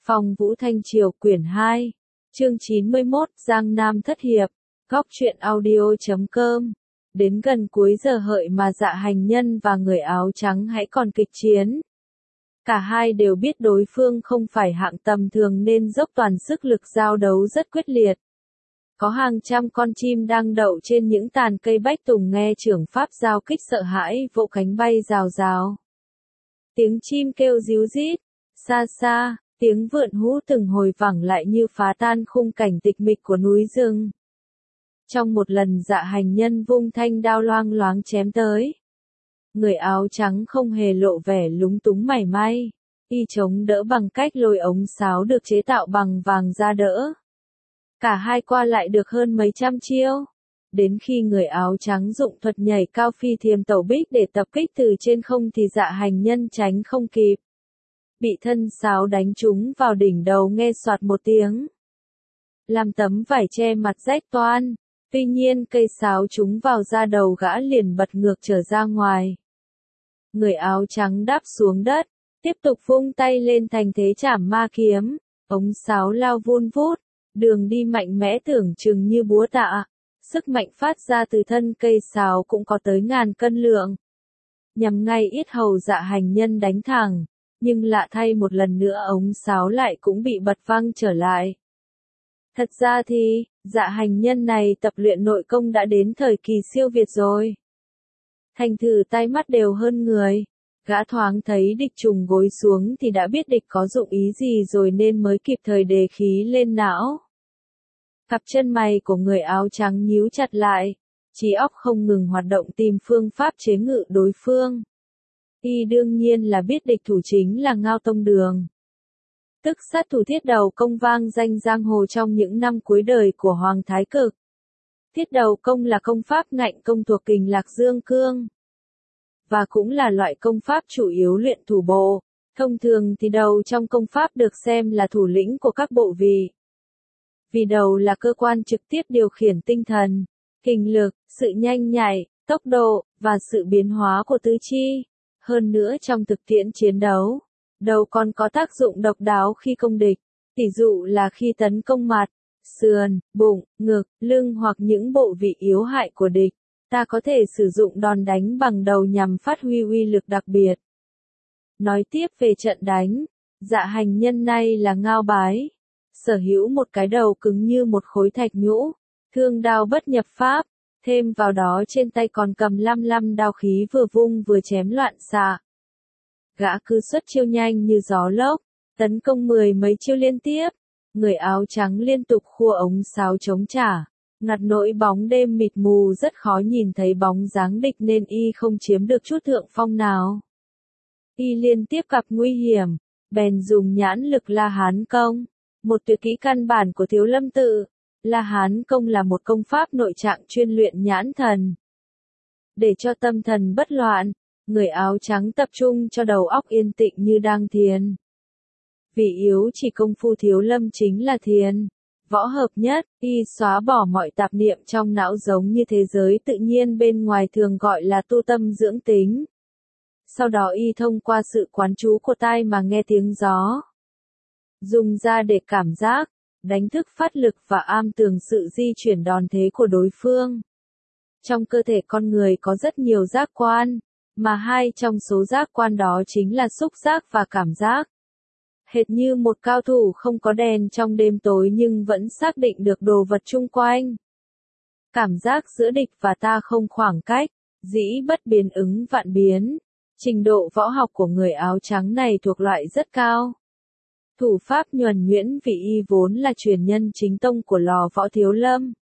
Phong Vũ Thanh Triều quyển 2, chương 91, Giang Nam thất hiệp, góc truyện audio.com. Đến gần cuối giờ hợi mà Dạ Hành Nhân và người áo trắng hãy còn kịch chiến. Cả hai đều biết đối phương không phải hạng tầm thường nên dốc toàn sức lực giao đấu rất quyết liệt. Có hàng trăm con chim đang đậu trên những tàn cây bách tùng nghe trưởng pháp giao kích sợ hãi vỗ cánh bay rào rào. Tiếng chim kêu ríu rít, xa xa, tiếng vượn hú từng hồi vẳng lại như phá tan khung cảnh tịch mịch của núi rừng. Trong một lần Dạ Hành Nhân vung thanh đao loang loáng chém tới. Người áo trắng không hề lộ vẻ lúng túng mảy may, y chống đỡ bằng cách lôi ống sáo được chế tạo bằng vàng ra đỡ. Cả hai qua lại được hơn mấy trăm chiêu. Đến khi người áo trắng dụng thuật nhảy cao phi thiềm tẩu bích để tập kích từ trên không thì Dạ Hành Nhân tránh không kịp. Bị thân sáo đánh trúng vào đỉnh đầu nghe soạt một tiếng. Làm tấm vải che mặt rách toan, tuy nhiên cây sáo trúng vào da đầu gã liền bật ngược trở ra ngoài. Người áo trắng đáp xuống đất, tiếp tục vung tay lên thành thế trảm ma kiếm, ống sáo lao vun vút, đường đi mạnh mẽ tưởng chừng như búa tạ. Sức mạnh phát ra từ thân cây sáo cũng có tới ngàn cân lượng. Nhằm ngay yết hầu Dạ Hành Nhân đánh thẳng, nhưng lạ thay một lần nữa ống sáo lại cũng bị bật văng trở lại. Thật ra thì, Dạ Hành Nhân này tập luyện nội công đã đến thời kỳ siêu việt rồi. Thành thử tay mắt đều hơn người, gã thoáng thấy địch trùng gối xuống thì đã biết địch có dụng ý gì rồi nên mới kịp thời đề khí lên não. Cặp chân mày của người áo trắng nhíu chặt lại, trí óc không ngừng hoạt động tìm phương pháp chế ngự đối phương. Y đương nhiên là biết địch thủ chính là Ngao Tông Đường. Tức sát thủ Thiết Đầu Công vang danh giang hồ trong những năm cuối đời của Hoàng Thái Cực. Thiết Đầu Công là công pháp ngạnh công thuộc kình Lạc Dương Cương. Và cũng là loại công pháp chủ yếu luyện thủ bộ. Thông thường thì đầu trong công pháp được xem là thủ lĩnh của các bộ vị. Vì đầu là cơ quan trực tiếp điều khiển tinh thần, kình lực, sự nhanh nhạy, tốc độ, và sự biến hóa của tứ chi. Hơn nữa trong thực tiễn chiến đấu, đầu còn có tác dụng độc đáo khi công địch, tỷ dụ là khi tấn công mặt, sườn, bụng, ngực, lưng hoặc những bộ vị yếu hại của địch, ta có thể sử dụng đòn đánh bằng đầu nhằm phát huy uy lực đặc biệt. Nói tiếp về trận đánh, Dạ Hành Nhân này là Ngao Bái, sở hữu một cái đầu cứng như một khối thạch nhũ, thương đao bất nhập pháp, thêm vào đó trên tay còn cầm 55 đao khí vừa vung vừa chém loạn xạ. Gã cứ xuất chiêu nhanh như gió lốc, tấn công 10 mấy chiêu liên tiếp, người áo trắng liên tục khua ống sáo chống trả, ngặt nỗi bóng đêm mịt mù rất khó nhìn thấy bóng dáng địch nên y không chiếm được chút thượng phong nào. Y liên tiếp gặp nguy hiểm, bèn dùng nhãn lực La Hán Công, một tuyệt kỹ căn bản của Thiếu Lâm Tự. La Hán Công là một công pháp nội trạng chuyên luyện nhãn thần. Để cho tâm thần bất loạn, người áo trắng tập trung cho đầu óc yên tĩnh như đang thiền. Vì yếu chỉ công phu Thiếu Lâm chính là thiền, võ hợp nhất, y xóa bỏ mọi tạp niệm trong não giống như thế giới tự nhiên bên ngoài thường gọi là tu tâm dưỡng tính. Sau đó y thông qua sự quán trú của tai mà nghe tiếng gió. Dùng ra để cảm giác, đánh thức phát lực và am tường sự di chuyển đòn thế của đối phương. Trong cơ thể con người có rất nhiều giác quan, mà hai trong số giác quan đó chính là xúc giác và cảm giác. Hệt như một cao thủ không có đèn trong đêm tối nhưng vẫn xác định được đồ vật chung quanh. Cảm giác giữa địch và ta không khoảng cách, dĩ bất biến ứng vạn biến. Trình độ võ học của người áo trắng này thuộc loại rất cao. Thủ pháp nhuần nhuyễn vì y vốn là truyền nhân chính tông của lò võ Thiếu Lâm.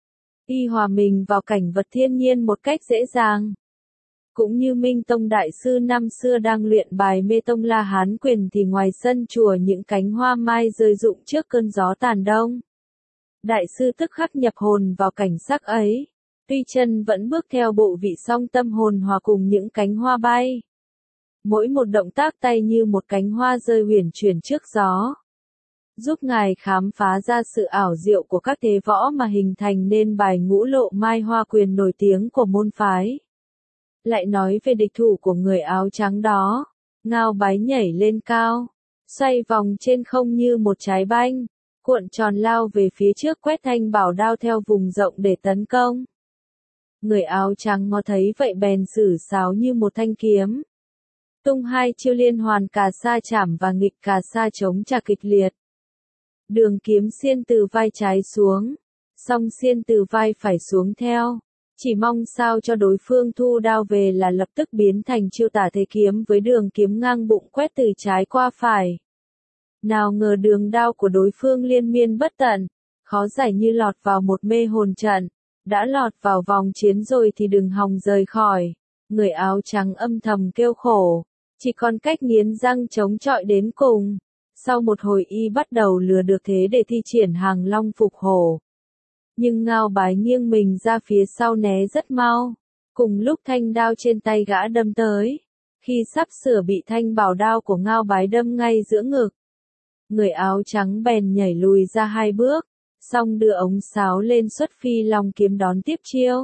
Y hòa mình vào cảnh vật thiên nhiên một cách dễ dàng. Cũng như Minh Tông Đại Sư năm xưa đang luyện bài Mê Tông La Hán Quyền thì ngoài sân chùa những cánh hoa mai rơi rụng trước cơn gió tàn đông. Đại Sư tức khắc nhập hồn vào cảnh sắc ấy, tuy chân vẫn bước theo bộ vị song tâm hồn hòa cùng những cánh hoa bay. Mỗi một động tác tay như một cánh hoa rơi huyền chuyển trước gió, giúp ngài khám phá ra sự ảo diệu của các thế võ mà hình thành nên bài Ngũ Lộ Mai Hoa Quyền nổi tiếng của môn phái. Lại nói về địch thủ của người áo trắng đó, Ngao Bái nhảy lên cao, xoay vòng trên không như một trái banh, cuộn tròn lao về phía trước quét thanh bảo đao theo vùng rộng để tấn công. Người áo trắng ngó thấy vậy bèn sử sáo như một thanh kiếm, tung hai chiêu liên hoàn cà sa chảm và nghịch cà sa chống trả kịch liệt. Đường kiếm xiên từ vai trái xuống, song xiên từ vai phải xuống theo, chỉ mong sao cho đối phương thu đao về là lập tức biến thành chiêu tả thế kiếm với đường kiếm ngang bụng quét từ trái qua phải. Nào ngờ đường đao của đối phương liên miên bất tận, khó giải như lọt vào một mê hồn trận, đã lọt vào vòng chiến rồi thì đừng hòng rời khỏi. Người áo trắng âm thầm kêu khổ, chỉ còn cách nghiến răng chống chọi đến cùng. Sau một hồi y bắt đầu lừa được thế để thi triển hàng long phục hổ. Nhưng Ngao Bái nghiêng mình ra phía sau né rất mau. Cùng lúc thanh đao trên tay gã đâm tới. Khi sắp sửa bị thanh bảo đao của Ngao Bái đâm ngay giữa ngực, người áo trắng bèn nhảy lùi ra hai bước, xong đưa ống sáo lên xuất phi long kiếm đón tiếp chiêu.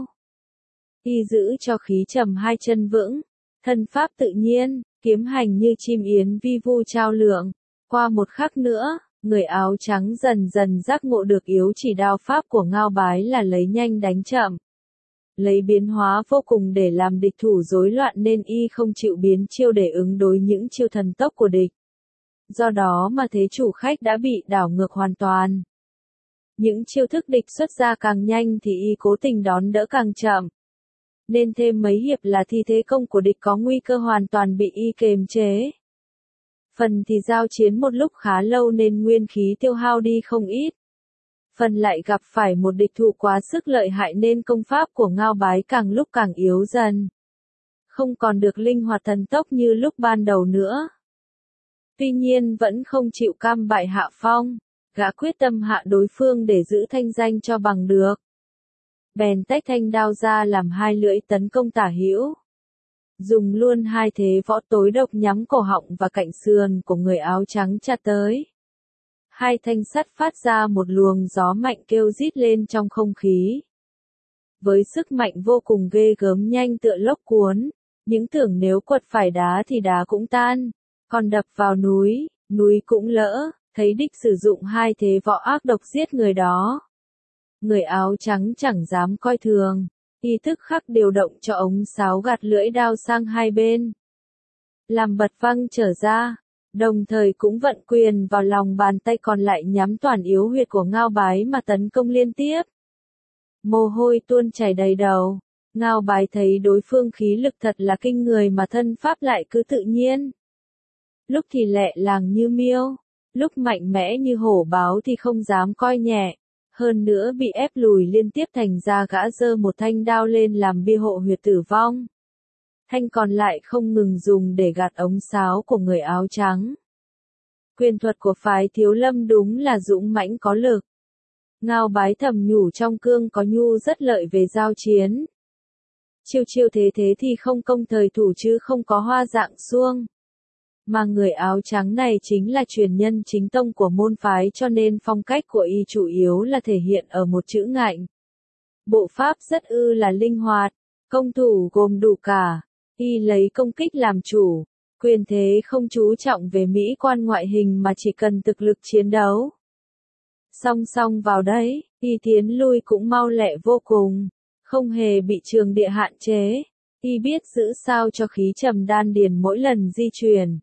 Y giữ cho khí trầm hai chân vững, thân pháp tự nhiên, kiếm hành như chim yến vi vu trao lượng. Qua một khắc nữa, người áo trắng dần dần giác ngộ được yếu chỉ đao pháp của Ngao Bái là lấy nhanh đánh chậm, lấy biến hóa vô cùng để làm địch thủ rối loạn, nên y không chịu biến chiêu để ứng đối những chiêu thần tốc của địch. Do đó mà thế chủ khách đã bị đảo ngược hoàn toàn. Những chiêu thức địch xuất ra càng nhanh thì y cố tình đón đỡ càng chậm. Nên thêm mấy hiệp là thì thế công của địch có nguy cơ hoàn toàn bị y kềm chế. Phần thì giao chiến một lúc khá lâu nên nguyên khí tiêu hao đi không ít. Phần lại gặp phải một địch thủ quá sức lợi hại nên công pháp của Ngao Bái càng lúc càng yếu dần. Không còn được linh hoạt thần tốc như lúc ban đầu nữa. Tuy nhiên vẫn không chịu cam bại hạ phong, gã quyết tâm hạ đối phương để giữ thanh danh cho bằng được. Bèn tách thanh đao ra làm hai lưỡi tấn công tả hữu. Dùng luôn hai thế võ tối độc nhắm cổ họng và cạnh sườn của người áo trắng chặt tới. Hai thanh sắt phát ra một luồng gió mạnh kêu rít lên trong không khí. Với sức mạnh vô cùng ghê gớm nhanh tựa lốc cuốn, những tưởng nếu quật phải đá thì đá cũng tan, còn đập vào núi, núi cũng lỡ, thấy địch sử dụng hai thế võ ác độc giết người đó. Người áo trắng chẳng dám coi thường, y thức khắc điều động cho ống sáo gạt lưỡi đao sang hai bên, làm bật văng trở ra, đồng thời cũng vận quyền vào lòng bàn tay còn lại nhắm toàn yếu huyệt của Ngao Bái mà tấn công liên tiếp. Mồ hôi tuôn chảy đầy đầu, Ngao Bái thấy đối phương khí lực thật là kinh người mà thân pháp lại cứ tự nhiên. Lúc thì lẹ làng như miêu, lúc mạnh mẽ như hổ báo thì không dám coi nhẹ. Hơn nữa bị ép lùi liên tiếp thành ra gã giơ một thanh đao lên làm bia hộ huyệt tử vong. Thanh còn lại không ngừng dùng để gạt ống sáo của người áo trắng. Quyền thuật của phái Thiếu Lâm đúng là dũng mãnh có lực. Ngao Bái thầm nhủ trong cương có nhu rất lợi về giao chiến. Chiêu chiêu thế thế thì không công thời thủ chứ không có hoa dạng xuông. Mà người áo trắng này chính là truyền nhân chính tông của môn phái cho nên phong cách của y chủ yếu là thể hiện ở một chữ ngạnh. Bộ pháp rất là linh hoạt, công thủ gồm đủ cả, y lấy công kích làm chủ, quyền thế không chú trọng về mỹ quan ngoại hình mà chỉ cần thực lực chiến đấu. Song song vào đấy, y tiến lui cũng mau lẹ vô cùng, không hề bị trường địa hạn chế, y biết giữ sao cho khí trầm đan điền mỗi lần di chuyển.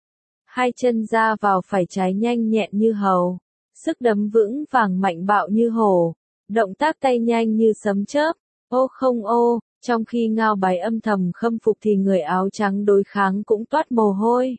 Hai chân ra vào phải trái nhanh nhẹn như hầu, sức đấm vững vàng mạnh bạo như hổ, động tác tay nhanh như sấm chớp, ô không ô, trong khi Ngao Bái âm thầm khâm phục thì người áo trắng đối kháng cũng toát mồ hôi.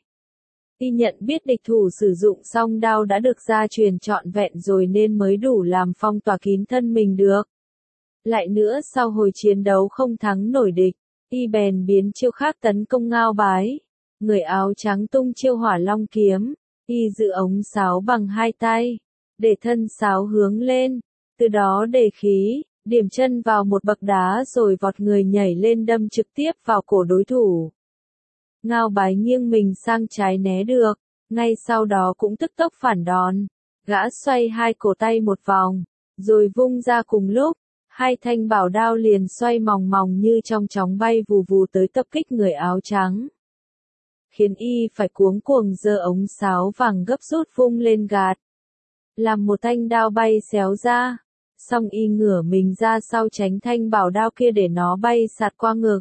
Y nhận biết địch thủ sử dụng song đao đã được gia truyền trọn vẹn rồi nên mới đủ làm phong tỏa kín thân mình được. Lại nữa sau hồi chiến đấu không thắng nổi địch, y bèn biến chiêu khác tấn công Ngao Bái. Người áo trắng tung chiêu hỏa long kiếm, y giữ ống sáo bằng hai tay, để thân sáo hướng lên, từ đó để khí, điểm chân vào một bậc đá rồi vọt người nhảy lên đâm trực tiếp vào cổ đối thủ. Ngao Bái nghiêng mình sang trái né được, ngay sau đó cũng tức tốc phản đòn, gã xoay hai cổ tay một vòng, rồi vung ra cùng lúc, hai thanh bảo đao liền xoay mòng mòng như trong chóng bay vù vù tới tập kích người áo trắng. khiến y phải cuống cuồng giơ ống sáo vàng gấp rút vung lên gạt. Làm một thanh đao bay xéo ra, xong y ngửa mình ra sau tránh thanh bảo đao kia để nó bay sạt qua ngực.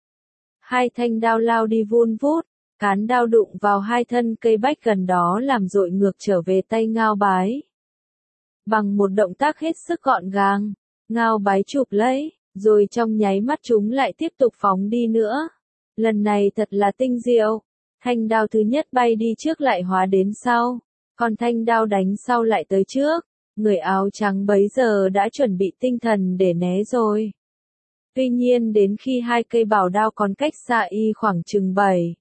Hai thanh đao lao đi vun vút, cán đao đụng vào hai thân cây bách gần đó làm dội ngược trở về tay Ngao Bái. Bằng một động tác hết sức gọn gàng, Ngao Bái chụp lấy, rồi trong nháy mắt chúng lại tiếp tục phóng đi nữa. Lần này thật là tinh diệu, thanh đao thứ nhất bay đi trước lại hóa đến sau, còn thanh đao đánh sau lại tới trước. Người áo trắng bấy giờ đã chuẩn bị tinh thần để né rồi. Tuy nhiên đến khi hai cây bảo đao còn cách xa y khoảng chừng 7,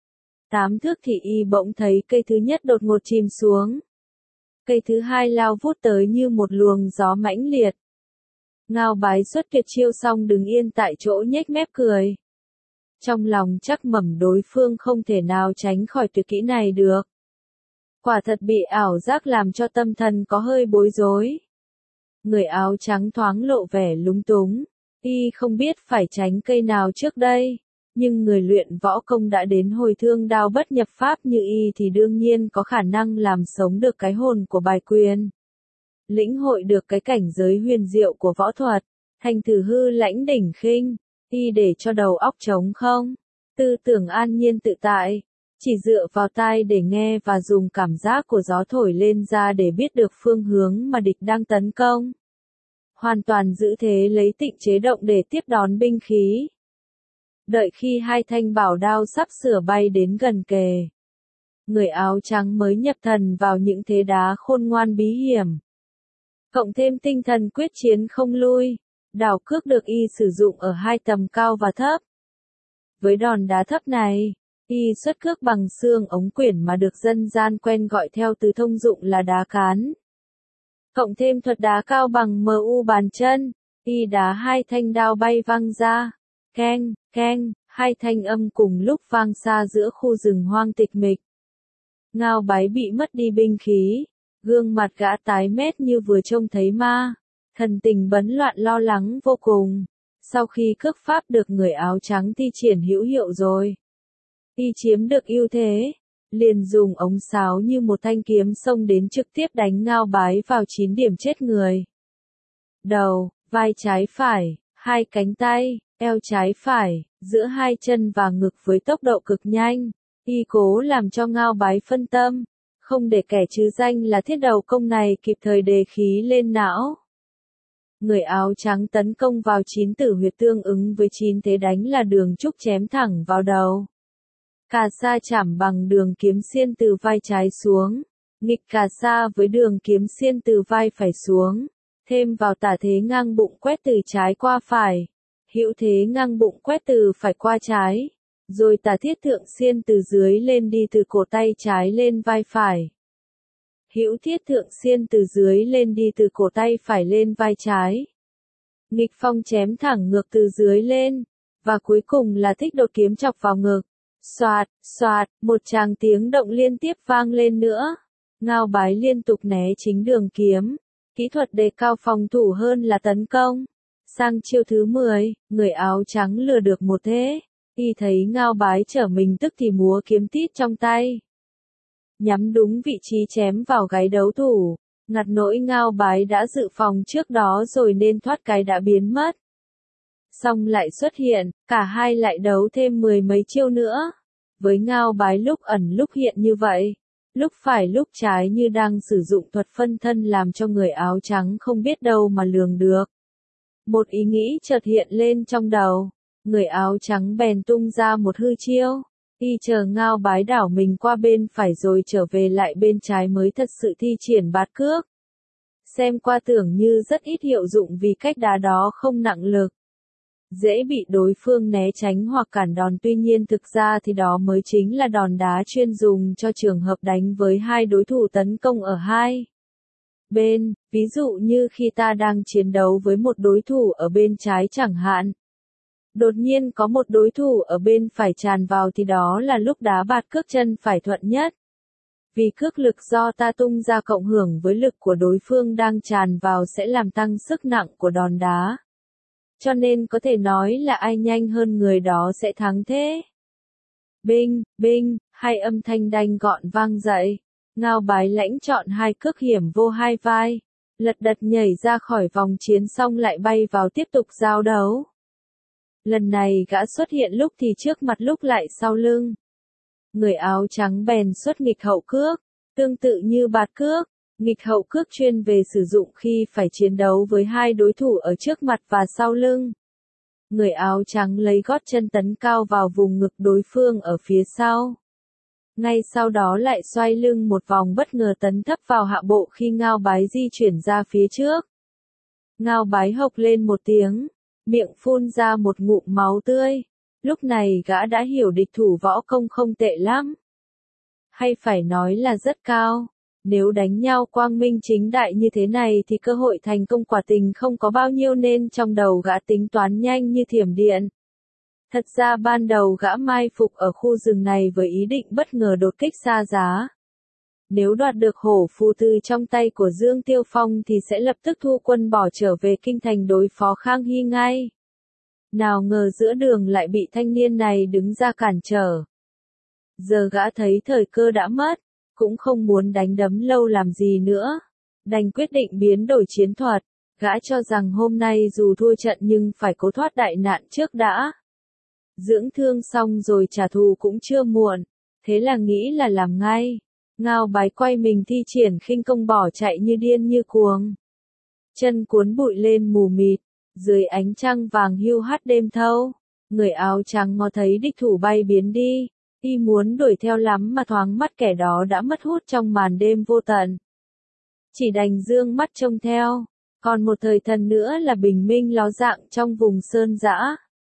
8 thước thì y bỗng thấy cây thứ nhất đột ngột chìm xuống. Cây thứ hai lao vút tới như một luồng gió mãnh liệt. Ngao Bái xuất tuyệt chiêu xong đứng yên tại chỗ nhếch mép cười. Trong lòng chắc mẩm đối phương không thể nào tránh khỏi tuyệt kỹ này được. Quả thật bị ảo giác làm cho tâm thần có hơi bối rối. Người áo trắng thoáng lộ vẻ lúng túng, y không biết phải tránh cây nào trước đây, nhưng người luyện võ công đã đến hồi thương đao bất nhập pháp như y thì đương nhiên có khả năng làm sống được cái hồn của bài quyền. Lĩnh hội được cái cảnh giới huyền diệu của võ thuật, thành thử hư lãnh đỉnh khinh, y để cho đầu óc trống không, tư tưởng an nhiên tự tại. Chỉ dựa vào tai để nghe và dùng cảm giác của gió thổi lên ra để biết được phương hướng mà địch đang tấn công. Hoàn toàn giữ thế lấy tịnh chế động để tiếp đón binh khí. Đợi khi hai thanh bảo đao sắp sửa bay đến gần kề, người áo trắng mới nhập thần vào những thế đá khôn ngoan bí hiểm. Cộng thêm tinh thần quyết chiến không lui, đảo cước được y sử dụng ở hai tầm cao và thấp. Với đòn đá thấp này, y xuất cước bằng xương ống quyển mà được dân gian quen gọi theo từ thông dụng là đá cán. Cộng thêm thuật đá cao bằng mu bàn chân, y đá hai thanh đao bay văng ra. Keng, keng, hai thanh âm cùng lúc vang xa giữa khu rừng hoang tịch mịch. Ngao Bái bị mất đi binh khí, gương mặt gã tái mét như vừa trông thấy ma, thần tình bấn loạn lo lắng vô cùng. Sau khi cước pháp được người áo trắng thi triển hữu hiệu rồi, y chiếm được ưu thế, liền dùng ống sáo như một thanh kiếm xông đến trực tiếp đánh Ngao Bái vào 9 điểm chết người. Đầu, vai trái phải, hai cánh tay, eo trái phải, giữa hai chân và ngực với tốc độ cực nhanh, y cố làm cho Ngao Bái phân tâm, không để kẻ trứ danh là thiết đầu công này kịp thời đề khí lên não. Người áo trắng tấn công vào 9 tử huyệt tương ứng với 9 thế đánh là đường trúc chém thẳng vào đầu. Cà sa chảm bằng đường kiếm xiên từ vai trái xuống, nghịch cà sa với đường kiếm xiên từ vai phải xuống, thêm vào tả thế ngang bụng quét từ trái qua phải, hữu thế ngang bụng quét từ phải qua trái, rồi tả thiết thượng xiên từ dưới lên đi từ cổ tay trái lên vai phải. Hữu thiết thượng xiên từ dưới lên đi từ cổ tay phải lên vai trái. Nghịch phong chém thẳng ngược từ dưới lên, và cuối cùng là thích đột kiếm chọc vào ngực. Xoạt, xoạt, một tràng tiếng động liên tiếp vang lên nữa. Ngao Bái liên tục né chính đường kiếm. Kỹ thuật đề cao phòng thủ hơn là tấn công. Sang chiêu thứ 10, người áo trắng lừa được một thế. Y thấy Ngao Bái trở mình tức thì múa kiếm tít trong tay, nhắm đúng vị trí chém vào gáy đấu thủ. Ngặt nỗi Ngao Bái đã dự phòng trước đó rồi nên thoát cái đã biến mất. Xong lại xuất hiện, cả hai lại đấu thêm 10 mấy chiêu nữa. Với Ngao Bái lúc ẩn lúc hiện như vậy, lúc phải lúc trái như đang sử dụng thuật phân thân làm cho người áo trắng không biết đâu mà lường được. Một ý nghĩ chợt hiện lên trong đầu, người áo trắng bèn tung ra một hư chiêu. Y chờ Ngao Bái đảo mình qua bên phải rồi trở về lại bên trái mới thật sự thi triển bát cước. Xem qua tưởng như rất ít hiệu dụng vì cách đá đó không nặng lực, dễ bị đối phương né tránh hoặc cản đòn, tuy nhiên thực ra thì đó mới chính là đòn đá chuyên dùng cho trường hợp đánh với hai đối thủ tấn công ở hai bên, ví dụ như khi ta đang chiến đấu với một đối thủ ở bên trái chẳng hạn. Đột nhiên có một đối thủ ở bên phải tràn vào thì đó là lúc đá bạt cước chân phải thuận nhất. Vì cước lực do ta tung ra cộng hưởng với lực của đối phương đang tràn vào sẽ làm tăng sức nặng của đòn đá. Cho nên có thể nói là ai nhanh hơn người đó sẽ thắng thế. Binh, binh, hai âm thanh đanh gọn vang dậy. Ngao Bái lãnh chọn hai cước hiểm vô hai vai, lật đật nhảy ra khỏi vòng chiến xong lại bay vào tiếp tục giao đấu. Lần này gã xuất hiện lúc thì trước mặt lúc lại sau lưng. Người áo trắng bèn xuất nghịch hậu cước, tương tự như bạt cước. Nghịch hậu cước chuyên về sử dụng khi phải chiến đấu với hai đối thủ ở trước mặt và sau lưng. Người áo trắng lấy gót chân tấn cao vào vùng ngực đối phương ở phía sau. Ngay sau đó lại xoay lưng một vòng bất ngờ tấn thấp vào hạ bộ khi Ngao Bái di chuyển ra phía trước. Ngao Bái hộc lên một tiếng, miệng phun ra một ngụm máu tươi. Lúc này gã đã hiểu địch thủ võ công không tệ lắm. Hay phải nói là rất cao. Nếu đánh nhau quang minh chính đại như thế này thì cơ hội thành công quả tình không có bao nhiêu nên trong đầu gã tính toán nhanh như thiểm điện. Thật ra ban đầu gã mai phục ở khu rừng này với ý định bất ngờ đột kích xa giá. Nếu đoạt được hổ phù từ trong tay của Dương Tiêu Phong thì sẽ lập tức thu quân bỏ trở về kinh thành đối phó Khang Hy ngay. Nào ngờ giữa đường lại bị thanh niên này đứng ra cản trở. Giờ gã thấy thời cơ đã mất, cũng không muốn đánh đấm lâu làm gì nữa. Đành quyết định biến đổi chiến thuật, gã cho rằng hôm nay dù thua trận nhưng phải cố thoát đại nạn trước đã. Dưỡng thương xong rồi trả thù cũng chưa muộn, thế là nghĩ là làm ngay. Ngao Bái quay mình thi triển khinh công bỏ chạy như điên như cuồng. Chân cuốn bụi lên mù mịt, dưới ánh trăng vàng hiu hắt đêm thâu, người áo trắng ngó thấy địch thủ bay biến đi, y muốn đuổi theo lắm mà thoáng mắt kẻ đó đã mất hút trong màn đêm vô tận. Chỉ đành dương mắt trông theo, còn một thời thần nữa là bình minh ló dạng trong vùng sơn dã.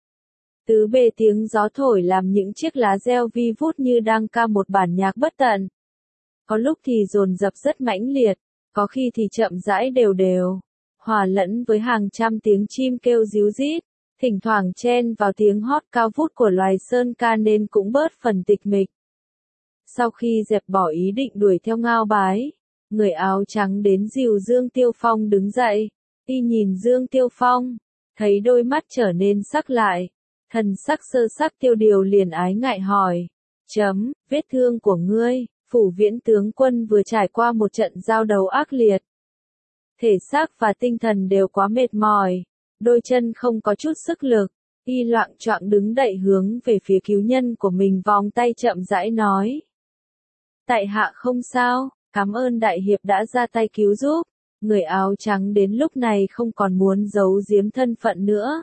Tứ bề tiếng gió thổi làm những chiếc lá reo vi vút như đang ca một bản nhạc bất tận. Có lúc thì dồn dập rất mãnh liệt, có khi thì chậm rãi đều đều, hòa lẫn với hàng trăm tiếng chim kêu ríu rít, thỉnh thoảng chen vào tiếng hót cao vút của loài sơn ca nên cũng bớt phần tịch mịch. Sau khi dẹp bỏ ý định đuổi theo Ngao Bái, người áo trắng đến dìu Dương Tiêu Phong đứng dậy, y nhìn Dương Tiêu Phong, thấy đôi mắt trở nên sắc lại, thần sắc sơ sắc Tiêu Điều liền ái ngại hỏi, vết thương của ngươi, Phủ Viễn tướng quân vừa trải qua một trận giao đấu ác liệt. Thể xác và tinh thần đều quá mệt mỏi, đôi chân không có chút sức lực, y loạng choạng đứng đậy hướng về phía cứu nhân của mình vòng tay chậm rãi nói. Tại hạ không sao, cảm ơn đại hiệp đã ra tay cứu giúp. Người áo trắng đến lúc này không còn muốn giấu giếm thân phận nữa.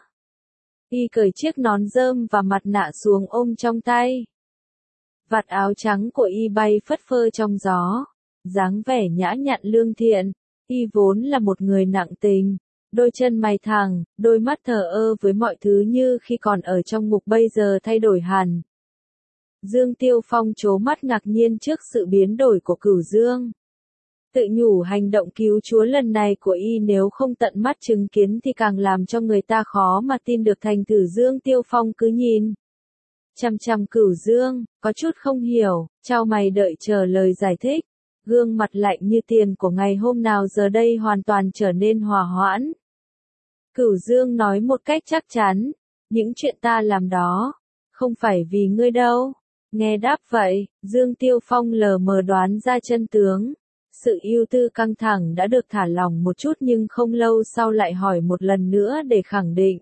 Y cởi chiếc nón rơm và mặt nạ xuống ôm trong tay. Vạt áo trắng của y bay phất phơ trong gió, dáng vẻ nhã nhặn lương thiện. Y vốn là một người nặng tình, đôi chân mày thẳng, đôi mắt thờ ơ với mọi thứ như khi còn ở trong ngục bây giờ thay đổi hẳn. Dương Tiêu Phong trố mắt ngạc nhiên trước sự biến đổi của Cửu Dương. Tự nhủ hành động cứu chúa lần này của y nếu không tận mắt chứng kiến thì càng làm cho người ta khó mà tin được thành thử. Dương Tiêu Phong cứ nhìn chằm chằm Cửu Dương, có chút không hiểu, chau mày đợi chờ lời giải thích. Gương mặt lạnh như tiền của ngày hôm nào giờ đây hoàn toàn trở nên hòa hoãn. Cửu Dương nói một cách chắc chắn, những chuyện ta làm đó, không phải vì ngươi đâu. Nghe đáp vậy, Dương Tiêu Phong lờ mờ đoán ra chân tướng. Sự ưu tư căng thẳng đã được thả lỏng một chút nhưng không lâu sau lại hỏi một lần nữa để khẳng định.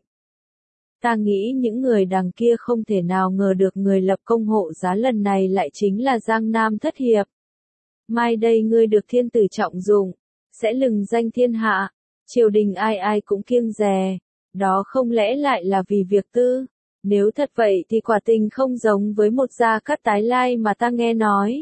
Ta nghĩ những người đằng kia không thể nào ngờ được người lập công hộ giá lần này lại chính là Giang Nam Thất Hiệp. Mai đây ngươi được thiên tử trọng dụng, sẽ lừng danh thiên hạ, triều đình ai ai cũng kiêng dè, đó không lẽ lại là vì việc tư? Nếu thật vậy thì quả tình không giống với một gia cát tái lai mà ta nghe nói.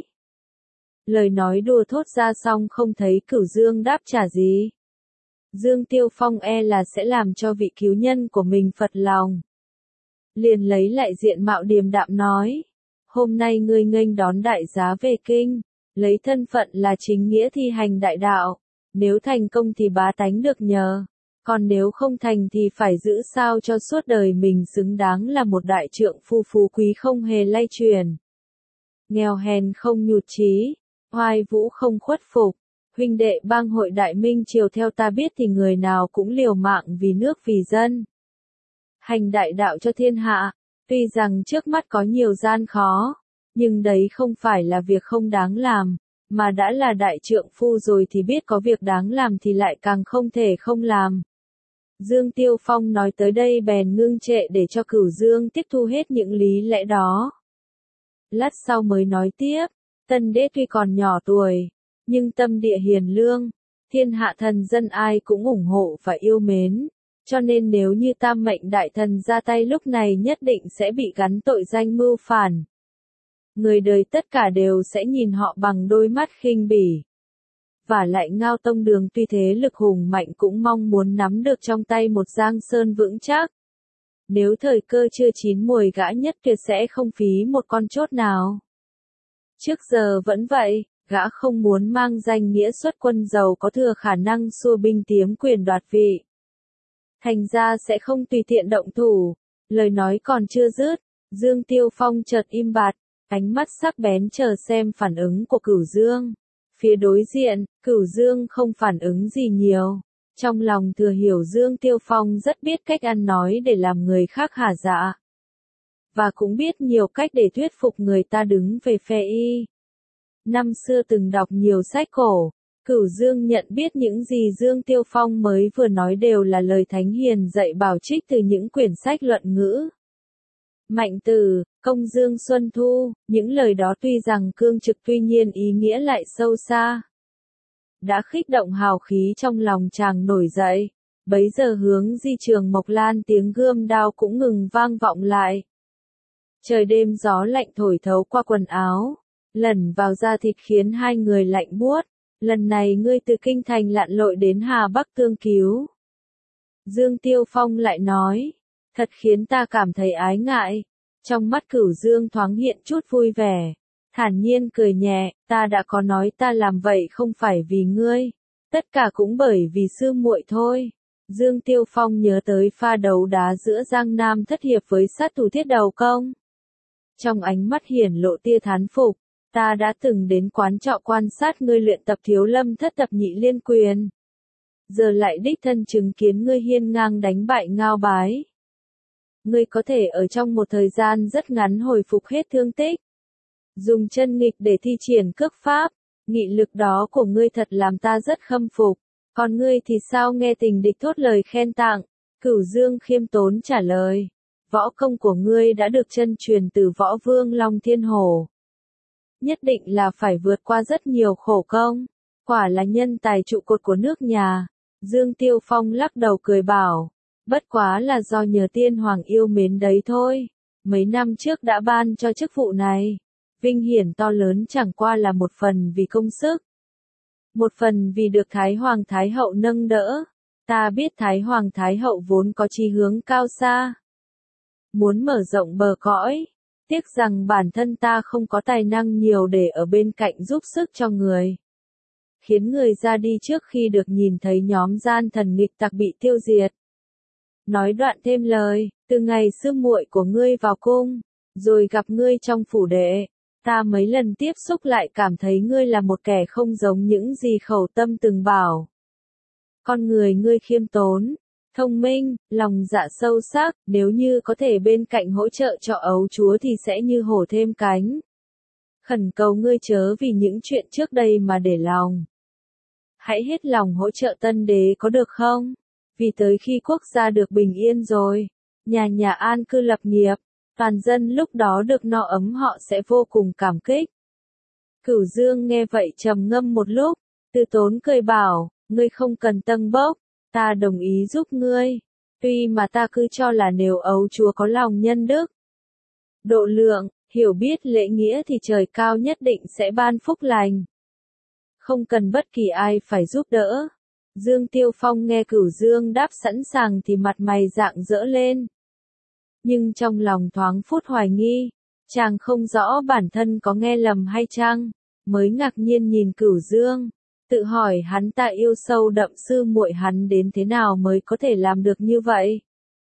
Lời nói đùa thốt ra xong không thấy Cửu Dương đáp trả gì. Dương Tiêu Phong e là sẽ làm cho vị cứu nhân của mình phật lòng. Liền lấy lại diện mạo điềm đạm nói, hôm nay ngươi nghênh đón đại giá về kinh, lấy thân phận là chính nghĩa thi hành đại đạo, nếu thành công thì bá tánh được nhờ, còn nếu không thành thì phải giữ sao cho suốt đời mình xứng đáng là một đại trượng phu phú quý không hề lay truyền. Nghèo hèn không nhụt chí, oai vũ không khuất phục, huynh đệ bang hội Đại Minh Triều theo ta biết thì người nào cũng liều mạng vì nước vì dân. Hành đại đạo cho thiên hạ, Tuy rằng trước mắt có nhiều gian khó, nhưng đấy không phải là việc không đáng làm, mà đã là đại trượng phu rồi thì biết có việc đáng làm thì lại càng không thể không làm. Dương Tiêu Phong nói tới đây bèn ngưng trệ để cho Cửu Dương tiếp thu hết những lý lẽ đó. Lát sau mới nói tiếp, Tân Đế tuy còn nhỏ tuổi, nhưng tâm địa hiền lương, thiên hạ thần dân ai cũng ủng hộ và yêu mến, cho nên nếu như Tam Mệnh Đại Thần ra tay lúc này nhất định sẽ bị gắn tội danh mưu phản. Người đời tất cả đều sẽ nhìn họ bằng đôi mắt khinh bỉ. Và lại Ngao Tông Đường tuy thế lực hùng mạnh cũng mong muốn nắm được trong tay một giang sơn vững chắc. Nếu thời cơ chưa chín muồi gã nhất tuyệt sẽ không phí một con chốt nào. Trước giờ vẫn vậy, gã không muốn mang danh nghĩa xuất quân giàu có thừa khả năng xua binh tiếm quyền đoạt vị. Thành ra sẽ không tùy tiện động thủ. Lời nói còn chưa dứt, Dương Tiêu Phong chợt im bặt, ánh mắt sắc bén chờ xem phản ứng của Cửu Dương. Phía đối diện, Cửu Dương không phản ứng gì nhiều. Trong lòng thừa hiểu Dương Tiêu Phong rất biết cách ăn nói để làm người khác hả dạ. Và cũng biết nhiều cách để thuyết phục người ta đứng về phe y. Năm xưa từng đọc nhiều sách cổ, Cửu Dương nhận biết những gì Dương Tiêu Phong mới vừa nói đều là lời thánh hiền dạy bảo trích từ những quyển sách luận ngữ. Mạnh Tử, Công Dương Xuân Thu, những lời đó tuy rằng cương trực tuy nhiên ý nghĩa lại sâu xa. Đã khích động hào khí trong lòng chàng nổi dậy, bấy giờ hướng di trường Mộc Lan tiếng gươm đao cũng ngừng vang vọng lại. Trời đêm gió lạnh thổi thấu qua quần áo, lẩn vào da thịt khiến hai người lạnh buốt. Lần này ngươi từ kinh thành lặn lội đến Hà Bắc tương cứu. Dương Tiêu Phong lại nói, thật khiến ta cảm thấy ái ngại. Trong mắt Cửu Dương thoáng hiện chút vui vẻ, thản nhiên cười nhẹ, ta đã có nói ta làm vậy không phải vì ngươi, tất cả cũng bởi vì sư muội thôi. Dương Tiêu Phong nhớ tới pha đấu đá giữa Giang Nam Thất Hiệp với sát thủ Thiết Đầu Công. Trong ánh mắt hiển lộ tia thán phục, ta đã từng đến quán trọ quan sát ngươi luyện tập Thiếu Lâm Thất Tập Nhị Liên Quyền. Giờ lại đích thân chứng kiến ngươi hiên ngang đánh bại Ngao Bái. Ngươi có thể ở trong một thời gian rất ngắn hồi phục hết thương tích. Dùng chân nghịch để thi triển cước pháp, nghị lực đó của ngươi thật làm ta rất khâm phục. Còn ngươi thì sao? Nghe tình địch thốt lời khen tặng, Cửu Dương khiêm tốn trả lời. Võ công của ngươi đã được chân truyền từ Võ Vương Long Thiên Hổ. Nhất định là phải vượt qua rất nhiều khổ công. Quả là nhân tài trụ cột của nước nhà. Dương Tiêu Phong lắc đầu cười bảo. Bất quá là do nhờ tiên hoàng yêu mến đấy thôi. Mấy năm trước đã ban cho chức vụ này. Vinh hiển to lớn chẳng qua là một phần vì công sức. Một phần vì được Thái Hoàng Thái Hậu nâng đỡ. Ta biết Thái Hoàng Thái Hậu vốn có chí hướng cao xa. Muốn mở rộng bờ cõi. Tiếc rằng bản thân ta không có tài năng nhiều để ở bên cạnh giúp sức cho người. Khiến người ra đi trước khi được nhìn thấy nhóm gian thần nghịch tặc bị tiêu diệt. Nói đoạn thêm lời, từ ngày sư muội của ngươi vào cung, rồi gặp ngươi trong phủ đệ, ta mấy lần tiếp xúc lại cảm thấy ngươi là một kẻ không giống những gì khẩu tâm từng bảo. Con người ngươi khiêm tốn, thông minh, lòng dạ sâu sắc, nếu như có thể bên cạnh hỗ trợ cho ấu chúa thì sẽ như hổ thêm cánh. Khẩn cầu ngươi chớ vì những chuyện trước đây mà để lòng. Hãy hết lòng hỗ trợ Tân Đế có được không? Vì tới khi quốc gia được bình yên rồi, nhà an cư lập nghiệp, toàn dân lúc đó được no ấm họ sẽ vô cùng cảm kích. Cửu Dương nghe vậy trầm ngâm một lúc, từ tốn cười bảo, ngươi không cần tâng bốc, ta đồng ý giúp ngươi. Tuy mà ta cứ cho là nếu ấu chúa có lòng nhân đức, độ lượng, hiểu biết lễ nghĩa thì trời cao nhất định sẽ ban phúc lành. Không cần bất kỳ ai phải giúp đỡ. Dương Tiêu Phong nghe Cửu Dương đáp sẵn sàng thì mặt mày rạng rỡ lên. Nhưng trong lòng thoáng phút hoài nghi, chàng không rõ bản thân có nghe lầm hay chăng, mới ngạc nhiên nhìn Cửu Dương, tự hỏi hắn ta yêu sâu đậm sư muội hắn đến thế nào mới có thể làm được như vậy.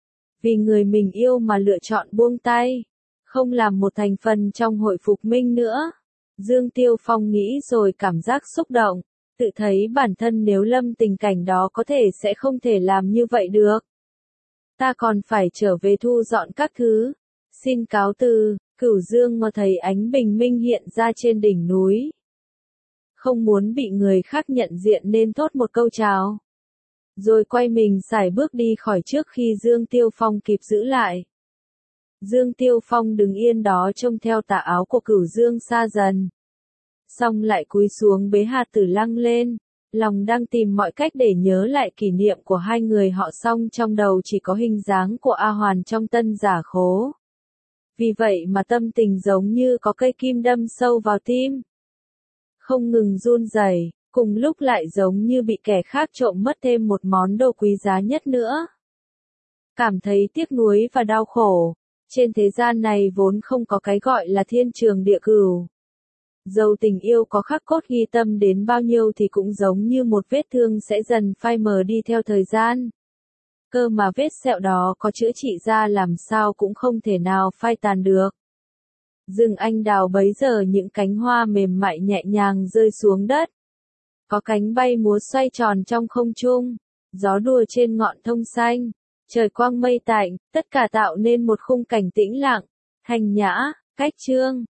Vì người mình yêu mà lựa chọn buông tay, không làm một thành phần trong hội phục minh nữa. Dương Tiêu Phong nghĩ rồi cảm giác xúc động. Tự thấy bản thân nếu lâm tình cảnh đó có thể sẽ không thể làm như vậy được. Ta còn phải trở về thu dọn các thứ, Xin cáo từ, Cửu Dương mà thấy ánh bình minh hiện ra trên đỉnh núi. Không muốn bị người khác nhận diện nên thốt một câu chào. Rồi quay mình sải bước đi khỏi trước khi Dương Tiêu Phong kịp giữ lại. Dương Tiêu Phong đứng yên đó trông theo tà áo của Cửu Dương xa dần. Xong lại cúi xuống bế hạt tử lăng lên, lòng đang tìm mọi cách để nhớ lại kỷ niệm của hai người họ, song trong đầu chỉ có hình dáng của A Hoàn trong tân giả khố. Vì vậy mà tâm tình giống như có cây kim đâm sâu vào tim. Không ngừng run rẩy, cùng lúc lại giống như bị kẻ khác trộm mất thêm một món đồ quý giá nhất nữa. Cảm thấy tiếc nuối và đau khổ. Trên thế gian này vốn không có cái gọi là thiên trường địa cửu. Dầu tình yêu có khắc cốt ghi tâm đến bao nhiêu thì cũng giống như một vết thương sẽ dần phai mờ đi theo thời gian. Cơ mà vết sẹo đó có chữa trị ra làm sao cũng không thể nào phai tàn được. Rừng anh đào bấy giờ những cánh hoa mềm mại nhẹ nhàng rơi xuống đất. Có cánh bay múa xoay tròn trong không trung, gió đùa trên ngọn thông xanh, trời quang mây tạnh, tất cả tạo nên một khung cảnh tĩnh lặng, thanh nhã, cách chương.